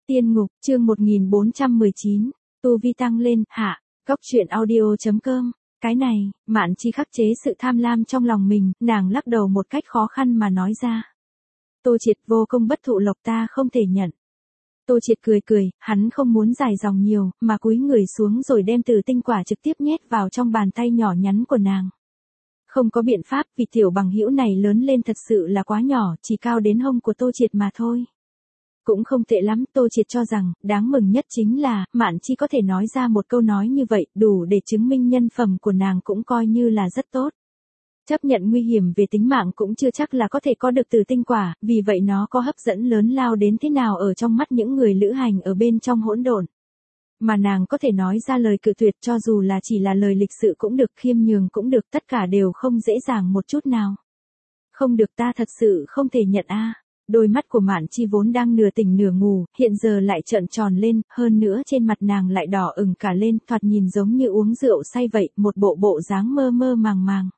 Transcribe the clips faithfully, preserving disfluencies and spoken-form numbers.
Tiên ngục, chương một nghìn bốn trăm mười chín, tu vi tăng lên, hạ, Cốc truyện audio.com. Cái này, Mạn Chi khắc chế sự tham lam trong lòng mình, nàng lắc đầu một cách khó khăn mà nói ra. Tô Triệt vô công bất thụ lộc, ta không thể nhận. Tô Triệt cười cười, hắn không muốn dài dòng nhiều, mà cúi người xuống rồi đem từ tinh quả trực tiếp nhét vào trong bàn tay nhỏ nhắn của nàng. Không có biện pháp, vì tiểu bằng hữu này lớn lên thật sự là quá nhỏ, chỉ cao đến hông của Tô Triệt mà thôi. Cũng không tệ lắm, Tô Triệt cho rằng, đáng mừng nhất chính là, Mạn Chi có thể nói ra một câu nói như vậy, đủ để chứng minh nhân phẩm của nàng cũng coi như là rất tốt. Chấp nhận nguy hiểm về tính mạng cũng chưa chắc là có thể có được từ tinh quả, vì vậy nó có hấp dẫn lớn lao đến thế nào ở trong mắt những người lữ hành ở bên trong hỗn độn. Mà nàng có thể nói ra lời cự tuyệt cho dù là chỉ là lời lịch sự cũng được, khiêm nhường cũng được, tất cả đều không dễ dàng một chút nào. Không được, ta thật sự không thể nhận a. Đôi mắt của Mạn Chi vốn đang nửa tỉnh nửa ngủ, hiện giờ lại trợn tròn lên, hơn nữa trên mặt nàng lại đỏ ửng cả lên, thoạt nhìn giống như uống rượu say vậy, một bộ bộ dáng mơ mơ màng màng.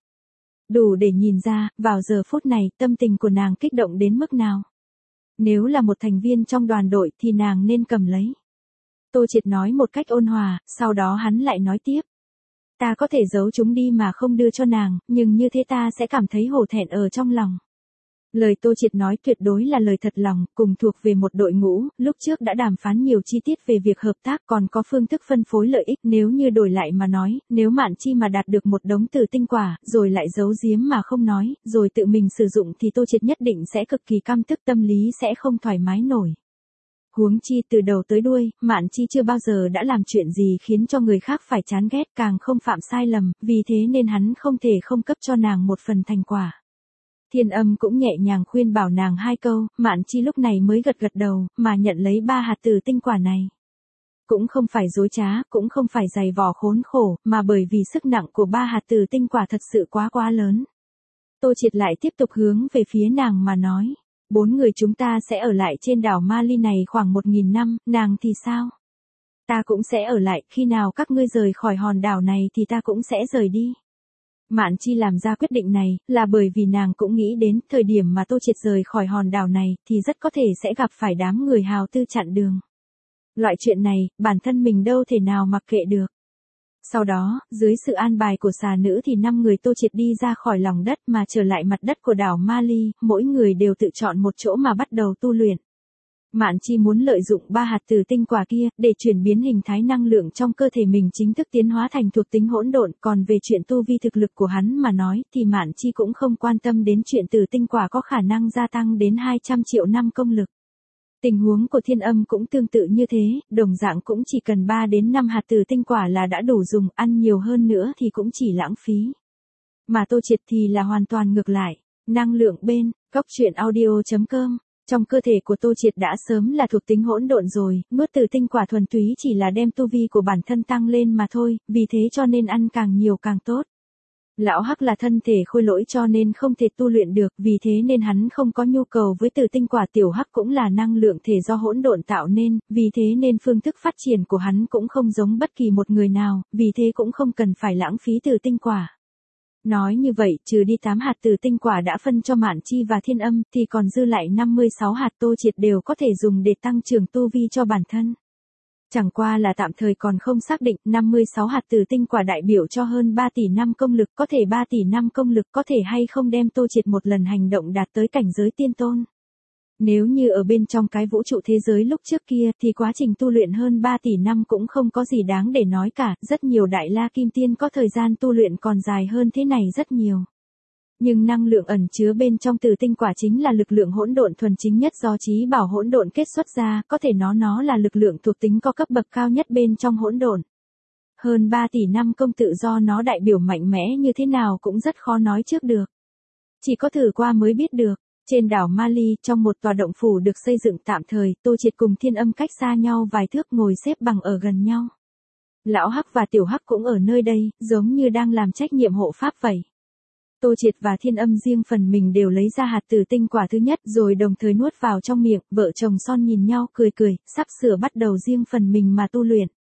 Đủ để nhìn ra, vào giờ phút này, tâm tình của nàng kích động đến mức nào. Nếu là một thành viên trong đoàn đội thì nàng nên cầm lấy. Tô Triệt nói một cách ôn hòa, sau đó hắn lại nói tiếp. Ta có thể giấu chúng đi mà không đưa cho nàng, nhưng như thế ta sẽ cảm thấy hổ thẹn ở trong lòng. Lời Tô Triệt nói tuyệt đối là lời thật lòng, cùng thuộc về một đội ngũ, lúc trước đã đàm phán nhiều chi tiết về việc hợp tác, còn có phương thức phân phối lợi ích. Nếu như đổi lại mà nói, nếu Mạn Chi mà đạt được một đống từ tinh quả, rồi lại giấu giếm mà không nói, rồi tự mình sử dụng thì Tô Triệt nhất định sẽ cực kỳ căm tức, tâm lý sẽ không thoải mái nổi. Huống chi từ đầu tới đuôi, Mạn Chi chưa bao giờ đã làm chuyện gì khiến cho người khác phải chán ghét, càng không phạm sai lầm, vì thế nên hắn không thể không cấp cho nàng một phần thành quả. Thiên Âm cũng nhẹ nhàng khuyên bảo nàng hai câu, Mạn Chi lúc này mới gật gật đầu, mà nhận lấy ba hạt từ tinh quả này. Cũng không phải dối trá, cũng không phải dày vò khốn khổ, mà bởi vì sức nặng của ba hạt từ tinh quả thật sự quá quá lớn. Tô Triệt lại tiếp tục hướng về phía nàng mà nói, bốn người chúng ta sẽ ở lại trên đảo Mali này khoảng một nghìn năm, nàng thì sao? Ta cũng sẽ ở lại, khi nào các ngươi rời khỏi hòn đảo này thì ta cũng sẽ rời đi. Mạn Chi làm ra quyết định này, là bởi vì nàng cũng nghĩ đến, thời điểm mà Tô Triệt rời khỏi hòn đảo này, thì rất có thể sẽ gặp phải đám người hào tư chặn đường. Loại chuyện này, bản thân mình đâu thể nào mặc kệ được. Sau đó, dưới sự an bài của xà nữ thì năm người Tô Triệt đi ra khỏi lòng đất mà trở lại mặt đất của đảo Mali, mỗi người đều tự chọn một chỗ mà bắt đầu tu luyện. Mạn Chi muốn lợi dụng ba hạt từ tinh quả kia, để chuyển biến hình thái năng lượng trong cơ thể mình chính thức tiến hóa thành thuộc tính hỗn độn, còn về chuyện tu vi thực lực của hắn mà nói, thì Mạn Chi cũng không quan tâm đến chuyện từ tinh quả có khả năng gia tăng đến hai trăm triệu năm công lực. Tình huống của Thiên Âm cũng tương tự như thế, đồng dạng cũng chỉ cần ba đến năm hạt từ tinh quả là đã đủ dùng, ăn nhiều hơn nữa thì cũng chỉ lãng phí. Mà Tô Triệt thì là hoàn toàn ngược lại, năng lượng bên, Cốc truyện audio.com. Trong cơ thể của Tô Triệt đã sớm là thuộc tính hỗn độn rồi, nuốt từ tinh quả thuần túy chỉ là đem tu vi của bản thân tăng lên mà thôi, vì thế cho nên ăn càng nhiều càng tốt. Lão Hắc là thân thể khôi lỗi cho nên không thể tu luyện được, vì thế nên hắn không có nhu cầu với từ tinh quả. Tiểu Hắc cũng là năng lượng thể do hỗn độn tạo nên, vì thế nên phương thức phát triển của hắn cũng không giống bất kỳ một người nào, vì thế cũng không cần phải lãng phí từ tinh quả. Nói như vậy, trừ đi tám hạt từ tinh quả đã phân cho Mạn Chi và Thiên Âm, thì còn dư lại năm mươi sáu hạt Tô Triệt đều có thể dùng để tăng trưởng tu vi cho bản thân. Chẳng qua là tạm thời còn không xác định, năm mươi sáu hạt từ tinh quả đại biểu cho hơn ba tỷ năm công lực, có thể ba tỷ năm công lực có thể hay không đem Tô Triệt một lần hành động đạt tới cảnh giới tiên tôn. Nếu như ở bên trong cái vũ trụ thế giới lúc trước kia thì quá trình tu luyện hơn ba tỷ năm cũng không có gì đáng để nói cả, rất nhiều đại la kim tiên có thời gian tu luyện còn dài hơn thế này rất nhiều. Nhưng năng lượng ẩn chứa bên trong từ tinh quả chính là lực lượng hỗn độn thuần chính nhất do Chí Bảo hỗn độn kết xuất ra, có thể nói nó là lực lượng thuộc tính có cấp bậc cao nhất bên trong hỗn độn. Hơn ba tỷ năm công tự do nó đại biểu mạnh mẽ như thế nào cũng rất khó nói trước được. Chỉ có thử qua mới biết được. Trên đảo Mali, trong một tòa động phủ được xây dựng tạm thời, Tô Triệt cùng Thiên Âm cách xa nhau vài thước ngồi xếp bằng ở gần nhau. Lão Hắc và Tiểu Hắc cũng ở nơi đây, giống như đang làm trách nhiệm hộ pháp vậy. Tô Triệt và Thiên Âm riêng phần mình đều lấy ra hạt từ tinh quả thứ nhất rồi đồng thời nuốt vào trong miệng, vợ chồng son nhìn nhau cười cười, sắp sửa bắt đầu riêng phần mình mà tu luyện.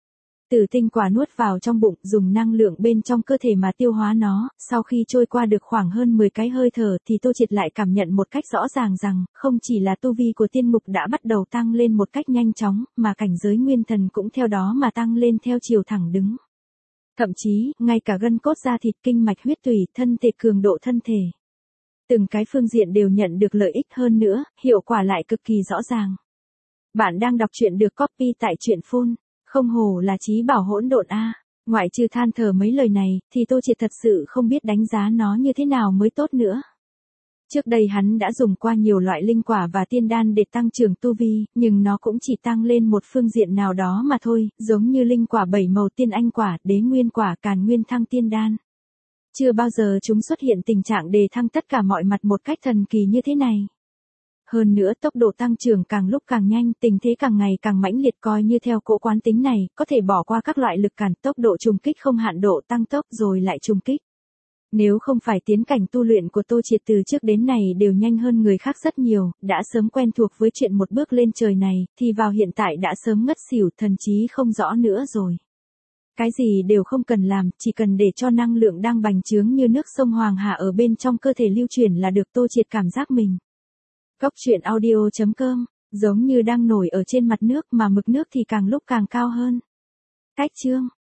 Tử tinh quả nuốt vào trong bụng, dùng năng lượng bên trong cơ thể mà tiêu hóa nó, sau khi trôi qua được khoảng hơn mười cái hơi thở thì Tô Triệt lại cảm nhận một cách rõ ràng rằng, không chỉ là tu vi của tiên mục đã bắt đầu tăng lên một cách nhanh chóng, mà cảnh giới nguyên thần cũng theo đó mà tăng lên theo chiều thẳng đứng. Thậm chí, ngay cả gân cốt da thịt, kinh mạch, huyết tủy, thân thể, cường độ thân thể. Từng cái phương diện đều nhận được lợi ích, hơn nữa, hiệu quả lại cực kỳ rõ ràng. Bạn đang đọc truyện được copy tại truyện phun. Không hổ là trí bảo hỗn độn a. Ngoại trừ than thở mấy lời này, thì Tô Triệt thật sự không biết đánh giá nó như thế nào mới tốt nữa. Trước đây hắn đã dùng qua nhiều loại linh quả và tiên đan để tăng trưởng tu vi, nhưng nó cũng chỉ tăng lên một phương diện nào đó mà thôi, giống như linh quả bảy màu, tiên anh quả, đế nguyên quả, càn nguyên thăng tiên đan. Chưa bao giờ chúng xuất hiện tình trạng đề thăng tất cả mọi mặt một cách thần kỳ như thế này. Hơn nữa tốc độ tăng trưởng càng lúc càng nhanh, tình thế càng ngày càng mãnh liệt, coi như theo cỗ quán tính này, có thể bỏ qua các loại lực cản, tốc độ trùng kích không hạn độ tăng tốc rồi lại trùng kích. Nếu không phải tiến cảnh tu luyện của Tô Triệt từ trước đến này đều nhanh hơn người khác rất nhiều, đã sớm quen thuộc với chuyện một bước lên trời này, thì vào hiện tại đã sớm ngất xỉu, thần trí không rõ nữa rồi. Cái gì đều không cần làm, chỉ cần để cho năng lượng đang bành trướng như nước sông Hoàng Hà ở bên trong cơ thể lưu chuyển là được. Tô Triệt cảm giác mình. Góc truyện audio chấm com, giống như đang nổi ở trên mặt nước mà mực nước thì càng lúc càng cao hơn. Cách chương